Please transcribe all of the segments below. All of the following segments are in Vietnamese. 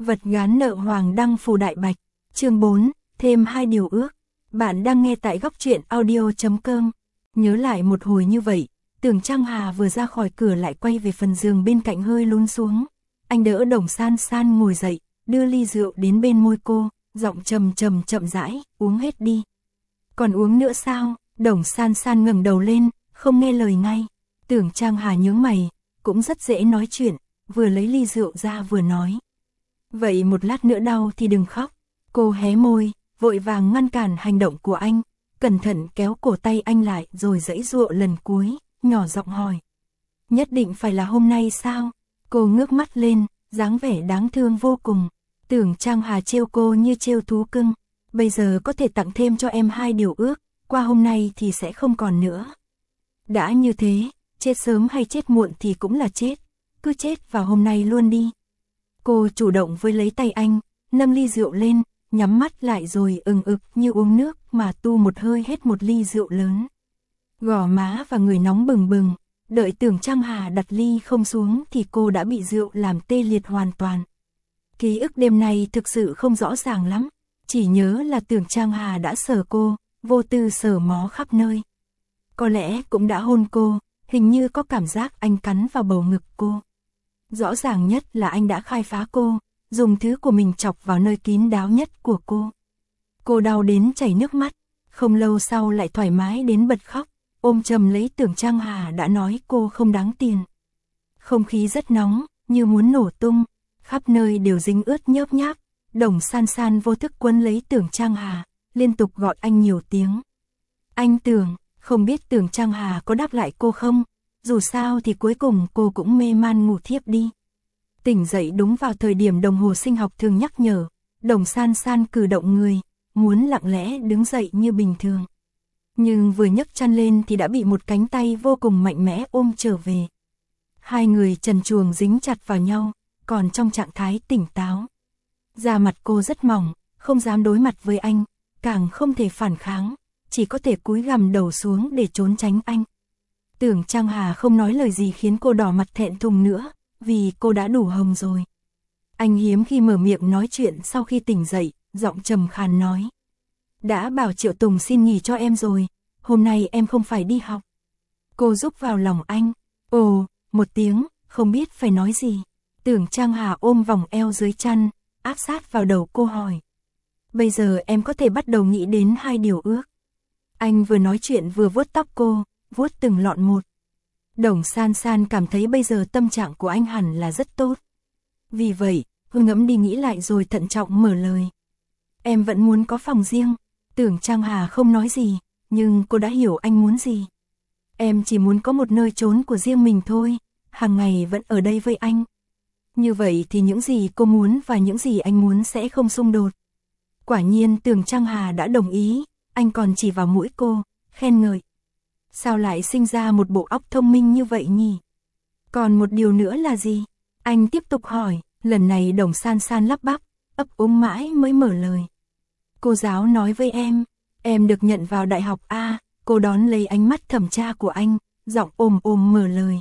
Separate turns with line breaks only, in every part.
Vật gán nợ Hoàng Đăng Phù Đại Bạch, chương 4, thêm 2 điều ước. Bạn đang nghe tại góc truyện audio.com. Nhớ lại một hồi như vậy, Tưởng Trang Hà vừa ra khỏi cửa lại quay về phần giường bên cạnh hơi lún xuống. Anh đỡ Đồng San San ngồi dậy, đưa ly rượu đến bên môi cô, giọng trầm trầm chậm rãi, uống hết đi. Còn uống nữa sao? Đồng San San ngẩng đầu lên, không nghe lời ngay. Tưởng Trang Hà nhướng mày, cũng rất dễ nói chuyện, vừa lấy ly rượu ra vừa nói. Vậy một lát nữa đau thì đừng khóc. Cô hé môi, vội vàng ngăn cản hành động của anh, cẩn thận kéo cổ tay anh lại rồi giãy giụa lần cuối, nhỏ giọng hỏi. Nhất định phải là hôm nay sao? Cô ngước mắt lên, dáng vẻ đáng thương vô cùng. Tưởng Trang Hà trêu cô như trêu thú cưng. Bây giờ có thể tặng thêm cho em 2 điều ước, qua hôm nay thì sẽ không còn nữa. Đã như thế, chết sớm hay chết muộn thì cũng là chết, cứ chết vào hôm nay luôn đi. Cô chủ động với lấy tay anh, nâng ly rượu lên, nhắm mắt lại rồi ừng ực như uống nước mà tu một hơi hết một ly rượu lớn. Gò má và người nóng bừng bừng, đợi Tưởng Trang Hà đặt ly không xuống thì cô đã bị rượu làm tê liệt hoàn toàn. Ký ức đêm nay thực sự không rõ ràng lắm, chỉ nhớ là Tưởng Trang Hà đã sờ cô, vô tư sờ mó khắp nơi. Có lẽ cũng đã hôn cô, hình như có cảm giác anh cắn vào bầu ngực cô. Rõ ràng nhất là anh đã khai phá cô, dùng thứ của mình chọc vào nơi kín đáo nhất của cô. Cô đau đến chảy nước mắt, không lâu sau lại thoải mái đến bật khóc, ôm chầm lấy Tưởng Trang Hà đã nói cô không đáng tiền. Không khí rất nóng, như muốn nổ tung, khắp nơi đều dính ướt nhớp nháp. Đồng San San vô thức quấn lấy Tưởng Trang Hà, liên tục gọi anh nhiều tiếng. Anh Tưởng, không biết Tưởng Trang Hà có đáp lại cô không? Dù sao thì cuối cùng cô cũng mê man ngủ thiếp đi. Tỉnh dậy đúng vào thời điểm đồng hồ sinh học thường nhắc nhở, Đồng San San cử động người, muốn lặng lẽ đứng dậy như bình thường. Nhưng vừa nhấc chăn lên thì đã bị một cánh tay vô cùng mạnh mẽ ôm trở về. Hai người trần truồng dính chặt vào nhau, còn trong trạng thái tỉnh táo. Da mặt cô rất mỏng, không dám đối mặt với anh, càng không thể phản kháng, chỉ có thể cúi gằm đầu xuống để trốn tránh anh. Tưởng Trang Hà không nói lời gì khiến cô đỏ mặt thẹn thùng nữa, vì cô đã đủ hồng rồi. Anh hiếm khi mở miệng nói chuyện sau khi tỉnh dậy, giọng trầm khàn nói. Đã bảo Triệu Tùng xin nghỉ cho em rồi, hôm nay em không phải đi học. Cô rúc vào lòng anh, ồ, một tiếng, không biết phải nói gì. Tưởng Trang Hà ôm vòng eo dưới chăn, áp sát vào đầu cô hỏi. Bây giờ em có thể bắt đầu nghĩ đến 2 điều ước. Anh vừa nói chuyện vừa vuốt tóc cô, vuốt từng lọn một. Đồng San San cảm thấy bây giờ tâm trạng của anh hẳn là rất tốt. Vì vậy, cô ngẫm đi nghĩ lại rồi thận trọng mở lời. Em vẫn muốn có phòng riêng. Tưởng Trang Hà không nói gì, nhưng cô đã hiểu anh muốn gì. Em chỉ muốn có một nơi trốn của riêng mình thôi, hàng ngày vẫn ở đây với anh. Như vậy thì những gì cô muốn và những gì anh muốn sẽ không xung đột. Quả nhiên Tưởng Trang Hà đã đồng ý, anh còn chỉ vào mũi cô, khen ngợi. Sao lại sinh ra một bộ óc thông minh như vậy nhỉ? Còn một điều nữa là gì? Anh tiếp tục hỏi, lần này Đồng San San lắp bắp, ấp úng mãi mới mở lời. Cô giáo nói với em được nhận vào đại học A, cô đón lấy ánh mắt thẩm tra của anh, giọng ồm ồm mở lời.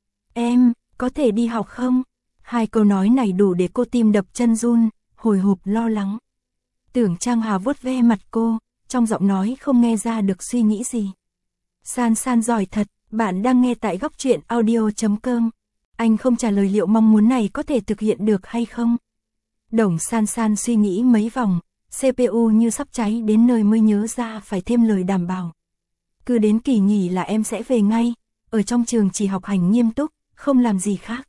Em, có thể đi học không? 2 câu nói này đủ để cô tim đập chân run, hồi hộp lo lắng. Tưởng Trang Hà vuốt ve mặt cô, trong giọng nói không nghe ra được suy nghĩ gì. San San giỏi thật, bạn đang nghe tại góc truyện audio.com. Anh không trả lời liệu mong muốn này có thể thực hiện được hay không. Đồng San San suy nghĩ mấy vòng, CPU như sắp cháy đến nơi mới nhớ ra phải thêm lời đảm bảo. Cứ đến kỳ nghỉ là em sẽ về ngay, ở trong trường chỉ học hành nghiêm túc, không làm gì khác.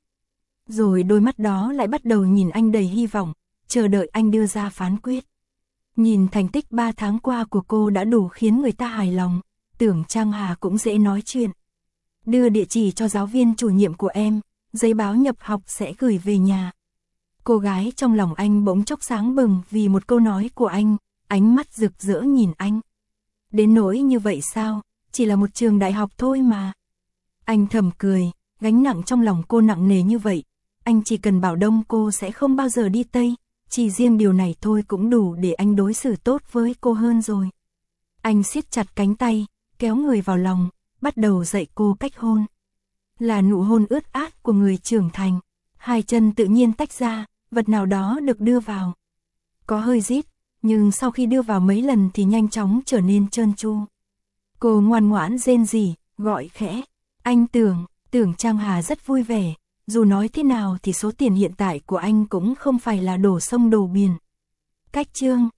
Rồi đôi mắt đó lại bắt đầu nhìn anh đầy hy vọng, chờ đợi anh đưa ra phán quyết. Nhìn thành tích 3 tháng qua của cô đã đủ khiến người ta hài lòng, Tưởng Trang Hà cũng dễ nói chuyện. Đưa địa chỉ cho giáo viên chủ nhiệm của em, giấy báo nhập học sẽ gửi về nhà. Cô gái trong lòng anh bỗng chốc sáng bừng vì một câu nói của anh, ánh mắt rực rỡ nhìn anh. Đến nỗi như vậy sao, chỉ là một trường đại học thôi mà. Anh thầm cười, gánh nặng trong lòng cô nặng nề như vậy, anh chỉ cần bảo Đông cô sẽ không bao giờ đi Tây, chỉ riêng điều này thôi cũng đủ để anh đối xử tốt với cô hơn rồi. Anh siết chặt cánh tay, kéo người vào lòng, bắt đầu dạy cô cách hôn. Là nụ hôn ướt át của người trưởng thành, 2 chân tự nhiên tách ra, vật nào đó được đưa vào. Có hơi rít, nhưng sau khi đưa vào mấy lần thì nhanh chóng trở nên trơn tru. Cô ngoan ngoãn rên rỉ, gọi khẽ. Anh Tưởng Trang Hà rất vui vẻ. Dù nói thế nào thì số tiền hiện tại của anh cũng không phải là đổ sông đổ biển. Cách chương